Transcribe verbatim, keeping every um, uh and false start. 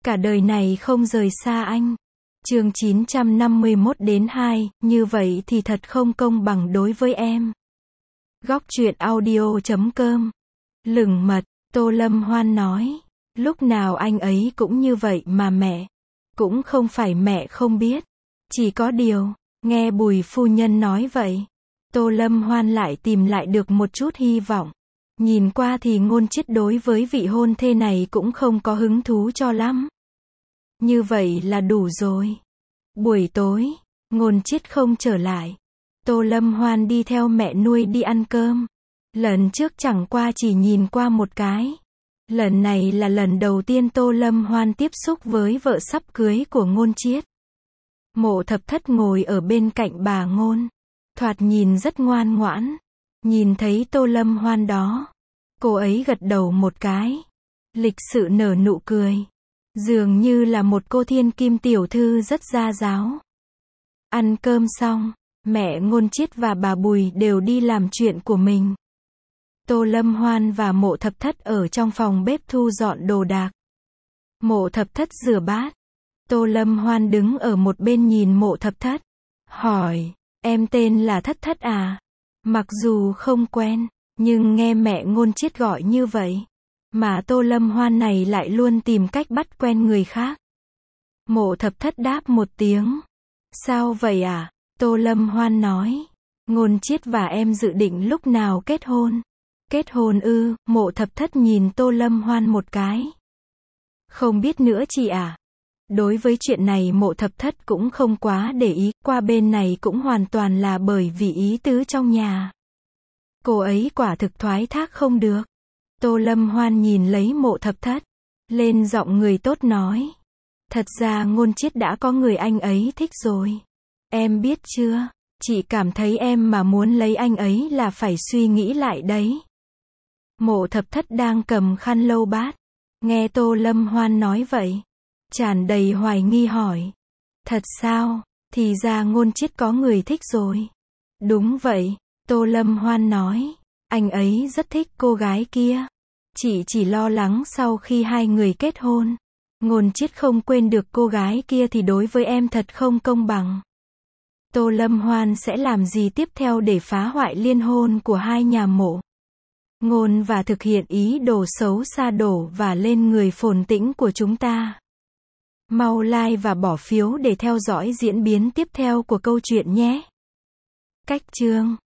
Cả đời này không rời xa anh. Chương chín trăm năm mươi mốt đến hai, như vậy thì thật không công bằng đối với em. Góc truyện audio chấm com. Lửng mật, Tô Lâm Hoan nói. Lúc nào anh ấy cũng như vậy mà mẹ. Cũng không phải mẹ không biết. Chỉ có điều, nghe Bùi phu nhân nói vậy. Tô Lâm Hoan lại tìm lại được một chút hy vọng. Nhìn qua thì Ngôn Chiết đối với vị hôn thê này cũng không có hứng thú cho lắm. Như vậy là đủ rồi. Buổi tối, Ngôn Chiết không trở lại. Tô Lâm Hoan đi theo mẹ nuôi đi ăn cơm. Lần trước chẳng qua chỉ nhìn qua một cái. Lần này là lần đầu tiên Tô Lâm Hoan tiếp xúc với vợ sắp cưới của Ngôn Chiết. Mộ Thập Thất ngồi ở bên cạnh bà Ngôn. Thoạt nhìn rất ngoan ngoãn. Nhìn thấy Tô Lâm Hoan đó, cô ấy gật đầu một cái. Lịch sự nở nụ cười. Dường như là một cô thiên kim tiểu thư rất gia giáo. Ăn cơm xong, mẹ Ngôn Chiết và bà Bùi đều đi làm chuyện của mình. Tô Lâm Hoan và Mộ Thập Thất ở trong phòng bếp thu dọn đồ đạc. Mộ Thập Thất rửa bát. Tô Lâm Hoan đứng ở một bên nhìn Mộ Thập Thất. Hỏi, em tên là Thất Thất à? Mặc dù không quen, nhưng nghe mẹ Ngôn Chiết gọi như vậy. Mà Tô Lâm Hoan này lại luôn tìm cách bắt quen người khác. Mộ Thập Thất đáp một tiếng. Sao vậy à? Tô Lâm Hoan nói. Ngôn Chiết và em dự định lúc nào kết hôn? Kết hôn ư? Mộ Thập Thất nhìn Tô Lâm Hoan một cái. Không biết nữa chị à? Đối với chuyện này Mộ Thập Thất cũng không quá để ý, qua bên này cũng hoàn toàn là bởi vì ý tứ trong nhà. Cô ấy quả thực thoái thác không được. Tô Lâm Hoan nhìn lấy Mộ Thập Thất, lên giọng người tốt nói. Thật ra Ngôn Chiết đã có người anh ấy thích rồi. Em biết chưa, chị cảm thấy em mà muốn lấy anh ấy là phải suy nghĩ lại đấy. Mộ Thập Thất đang cầm khăn lau bát. Nghe Tô Lâm Hoan nói vậy, tràn đầy hoài nghi hỏi. Thật sao? Thì ra Ngôn Chiết có người thích rồi. Đúng vậy, Tô Lâm Hoan nói. Anh ấy rất thích cô gái kia. Chị chỉ lo lắng sau khi hai người kết hôn, Ngôn Chiết không quên được cô gái kia thì đối với em thật không công bằng. Tô Lâm Hoan sẽ làm gì tiếp theo để phá hoại liên hôn của hai nhà Mộ Ngôn và thực hiện ý đồ xấu xa đổ và lên người Phồn Tĩnh của chúng ta. Mau like và bỏ phiếu để theo dõi diễn biến tiếp theo của câu chuyện nhé. Cách chương